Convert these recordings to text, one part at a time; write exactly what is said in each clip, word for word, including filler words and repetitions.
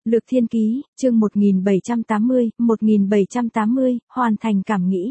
Lược Thiên Ký, chương một nghìn bảy trăm tám mươi, một nghìn bảy trăm tám mươi, hoàn thành cảm nghĩ.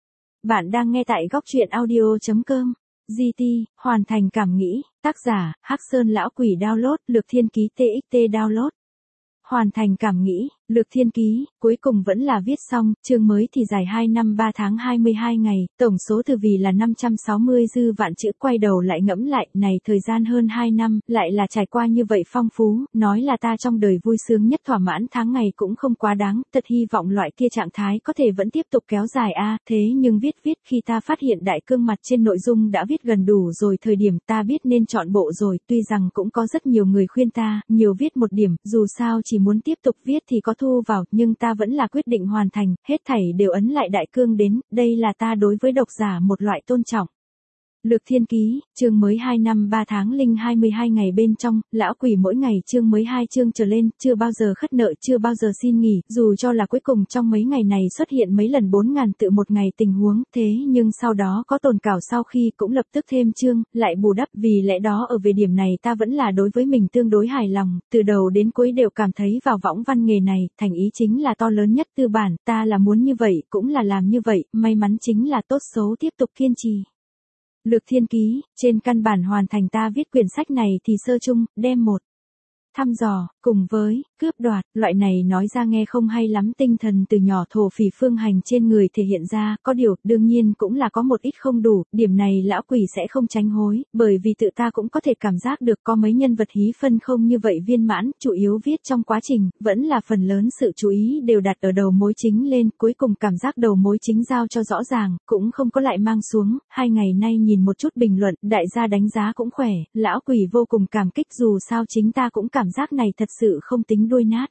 Bạn đang nghe tại góc truyện audio chấm com. giê tê, hoàn thành cảm nghĩ, tác giả, Hắc Sơn Lão Quỷ download, Lược Thiên Ký tê ích tê download. Hoàn thành cảm nghĩ, Lược Thiên Ký, cuối cùng vẫn là viết xong, chương mới thì dài hai năm ba tháng hai mươi hai ngày, tổng số từ vì là năm trăm sáu mươi dư vạn chữ. Quay đầu lại ngẫm lại, này thời gian hơn hai năm, lại là trải qua như vậy phong phú, nói là ta trong đời vui sướng nhất thỏa mãn tháng ngày cũng không quá đáng, thật hy vọng loại kia trạng thái có thể vẫn tiếp tục kéo dài a. Thế nhưng viết viết khi ta phát hiện đại cương mặt trên nội dung đã viết gần đủ rồi, thời điểm ta biết nên chọn bộ rồi, tuy rằng cũng có rất nhiều người khuyên ta, nhiều viết một điểm, dù sao chỉ muốn tiếp tục viết thì có thu vào, nhưng ta vẫn là quyết định hoàn thành, hết thảy đều ấn lại đại cương đến, đây là ta đối với độc giả một loại tôn trọng. Lược Thiên Ký, chương mới hai năm ba tháng linh hai mươi hai ngày bên trong, lão quỷ mỗi ngày chương mới hai chương trở lên, chưa bao giờ khất nợ, chưa bao giờ xin nghỉ, dù cho là cuối cùng trong mấy ngày này xuất hiện mấy lần bốn ngàn tự một ngày tình huống, thế nhưng sau đó có tồn cảo sau khi cũng lập tức thêm chương, lại bù đắp, vì lẽ đó ở về điểm này ta vẫn là đối với mình tương đối hài lòng, từ đầu đến cuối đều cảm thấy vào võng văn nghề này, thành ý chính là to lớn nhất tư bản, ta là muốn như vậy, cũng là làm như vậy, may mắn chính là tốt xấu tiếp tục kiên trì. Lược Thiên Ký, trên căn bản hoàn thành ta viết quyển sách này thì sơ chung, đem một thăm dò, cùng với, cướp đoạt, loại này nói ra nghe không hay lắm, tinh thần từ nhỏ thổ phỉ phương hành trên người thể hiện ra, có điều, đương nhiên cũng là có một ít không đủ, điểm này lão quỷ sẽ không tránh hối, bởi vì tự ta cũng có thể cảm giác được có mấy nhân vật hí phân không như vậy viên mãn, chủ yếu viết trong quá trình, vẫn là phần lớn sự chú ý đều đặt ở đầu mối chính lên, cuối cùng cảm giác đầu mối chính giao cho rõ ràng, cũng không có lại mang xuống, hai ngày nay nhìn một chút bình luận, đại gia đánh giá cũng khỏe, lão quỷ vô cùng cảm kích, dù sao chính ta cũng cảm giác này thật sự không tính đuôi nát.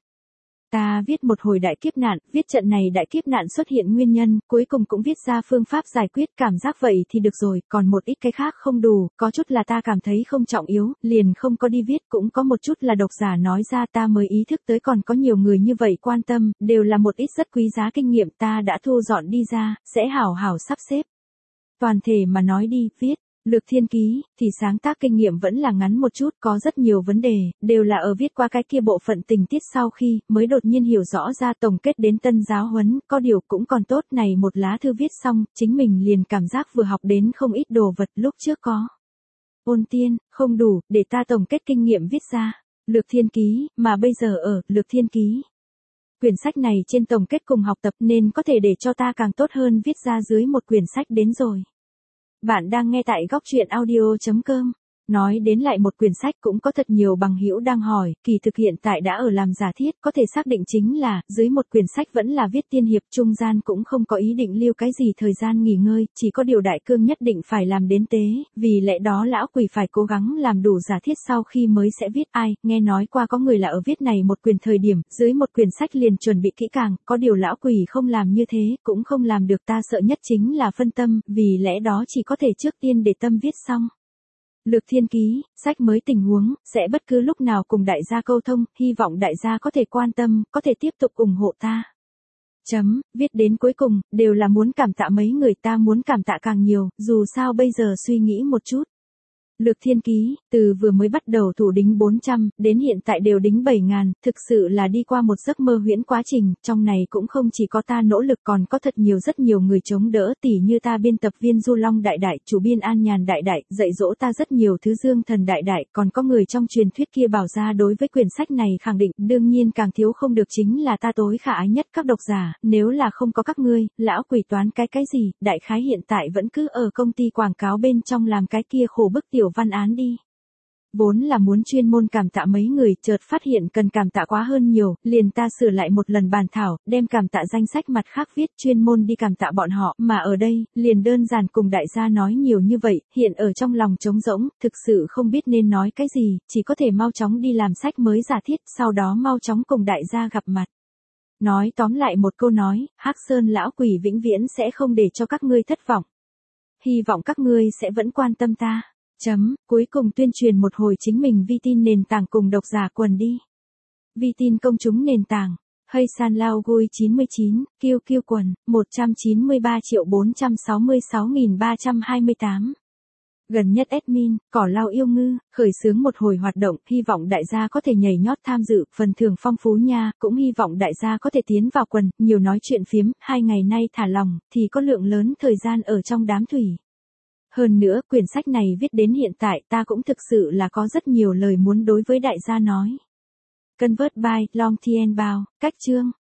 Ta viết một hồi đại kiếp nạn, viết trận này đại kiếp nạn xuất hiện nguyên nhân, cuối cùng cũng viết ra phương pháp giải quyết, cảm giác vậy thì được rồi, còn một ít cái khác không đủ, có chút là ta cảm thấy không trọng yếu, liền không có đi viết, cũng có một chút là độc giả nói ra ta mới ý thức tới còn có nhiều người như vậy quan tâm, đều là một ít rất quý giá kinh nghiệm ta đã thu dọn đi ra, sẽ hảo hảo sắp xếp. Toàn thể mà nói đi, viết. Lược Thiên Ký, thì sáng tác kinh nghiệm vẫn là ngắn một chút, có rất nhiều vấn đề, đều là ở viết qua cái kia bộ phận tình tiết sau khi, mới đột nhiên hiểu rõ ra tổng kết đến tân giáo huấn, có điều cũng còn tốt, này một lá thư viết xong, chính mình liền cảm giác vừa học đến không ít đồ vật lúc trước có. Ôn tiên, không đủ, để ta tổng kết kinh nghiệm viết ra. Lược Thiên Ký, mà bây giờ ở, Lược Thiên Ký. Quyển sách này trên tổng kết cùng học tập nên có thể để cho ta càng tốt hơn viết ra dưới một quyển sách đến rồi. Bạn đang nghe tại góc truyện audio chấm com. Nói đến lại một quyển sách cũng có thật nhiều bằng hữu đang hỏi, kỳ thực hiện tại đã ở làm giả thiết, có thể xác định chính là, dưới một quyển sách vẫn là viết tiên hiệp, trung gian cũng không có ý định lưu cái gì thời gian nghỉ ngơi, chỉ có điều đại cương nhất định phải làm đến tế, vì lẽ đó lão quỷ phải cố gắng làm đủ giả thiết sau khi mới sẽ viết. Ai, nghe nói qua có người là ở viết này một quyển thời điểm, dưới một quyển sách liền chuẩn bị kỹ càng, có điều lão quỷ không làm như thế, cũng không làm được, ta sợ nhất chính là phân tâm, vì lẽ đó chỉ có thể trước tiên để tâm viết xong. Lược Thiên Ký, sách mới tình huống, sẽ bất cứ lúc nào cùng đại gia câu thông, hy vọng đại gia có thể quan tâm, có thể tiếp tục ủng hộ ta. Chấm, viết đến cuối cùng, đều là muốn cảm tạ mấy người, ta muốn cảm tạ càng nhiều, dù sao bây giờ suy nghĩ một chút. Lược Thiên Ký, từ vừa mới bắt đầu thủ đính bốn trăm, đến hiện tại đều đính bảy ngàn, thực sự là đi qua một giấc mơ huyễn quá trình, trong này cũng không chỉ có ta nỗ lực còn có thật nhiều rất nhiều người chống đỡ, tỉ như ta biên tập viên Du Long đại đại, chủ biên An Nhàn đại đại, dạy dỗ ta rất nhiều thứ Dương Thần đại đại, còn có người trong truyền thuyết kia bảo ra đối với quyển sách này khẳng định, đương nhiên càng thiếu không được chính là ta tối khả ái nhất các độc giả, nếu là không có các ngươi, lão quỷ toán cái cái gì, đại khái hiện tại vẫn cứ ở công ty quảng cáo bên trong làm cái kia khổ bức tiểu văn án đi. Vốn là muốn chuyên môn cảm tạ mấy người, chợt phát hiện cần cảm tạ quá hơn nhiều, liền ta sửa lại một lần bàn thảo, đem cảm tạ danh sách mặt khác viết chuyên môn đi cảm tạ bọn họ, mà ở đây, liền đơn giản cùng đại gia nói nhiều như vậy, hiện ở trong lòng trống rỗng, thực sự không biết nên nói cái gì, chỉ có thể mau chóng đi làm sách mới giả thiết, sau đó mau chóng cùng đại gia gặp mặt. Nói tóm lại một câu nói, Hắc Sơn lão quỷ vĩnh viễn sẽ không để cho các ngươi thất vọng. Hy vọng các ngươi sẽ vẫn quan tâm ta. Chấm, cuối cùng tuyên truyền một hồi chính mình vi tin nền tảng cùng độc giả quần đi. Vi tin công chúng nền tảng, Hay San Lao Gui chín mươi chín, Kiêu Kiêu quần, một trăm chín mươi ba triệu bốn trăm sáu mươi sáu nghìn ba trăm hai mươi tám. Gần nhất admin, cỏ lau yêu ngư, khởi xướng một hồi hoạt động, hy vọng đại gia có thể nhảy nhót tham dự, phần thưởng phong phú nha, cũng hy vọng đại gia có thể tiến vào quần, nhiều nói chuyện phiếm, hai ngày nay thả lòng, thì có lượng lớn thời gian ở trong đám thủy. Hơn nữa, quyển sách này viết đến hiện tại ta cũng thực sự là có rất nhiều lời muốn đối với đại gia nói. Convert by Long Thien Bao, cách chương.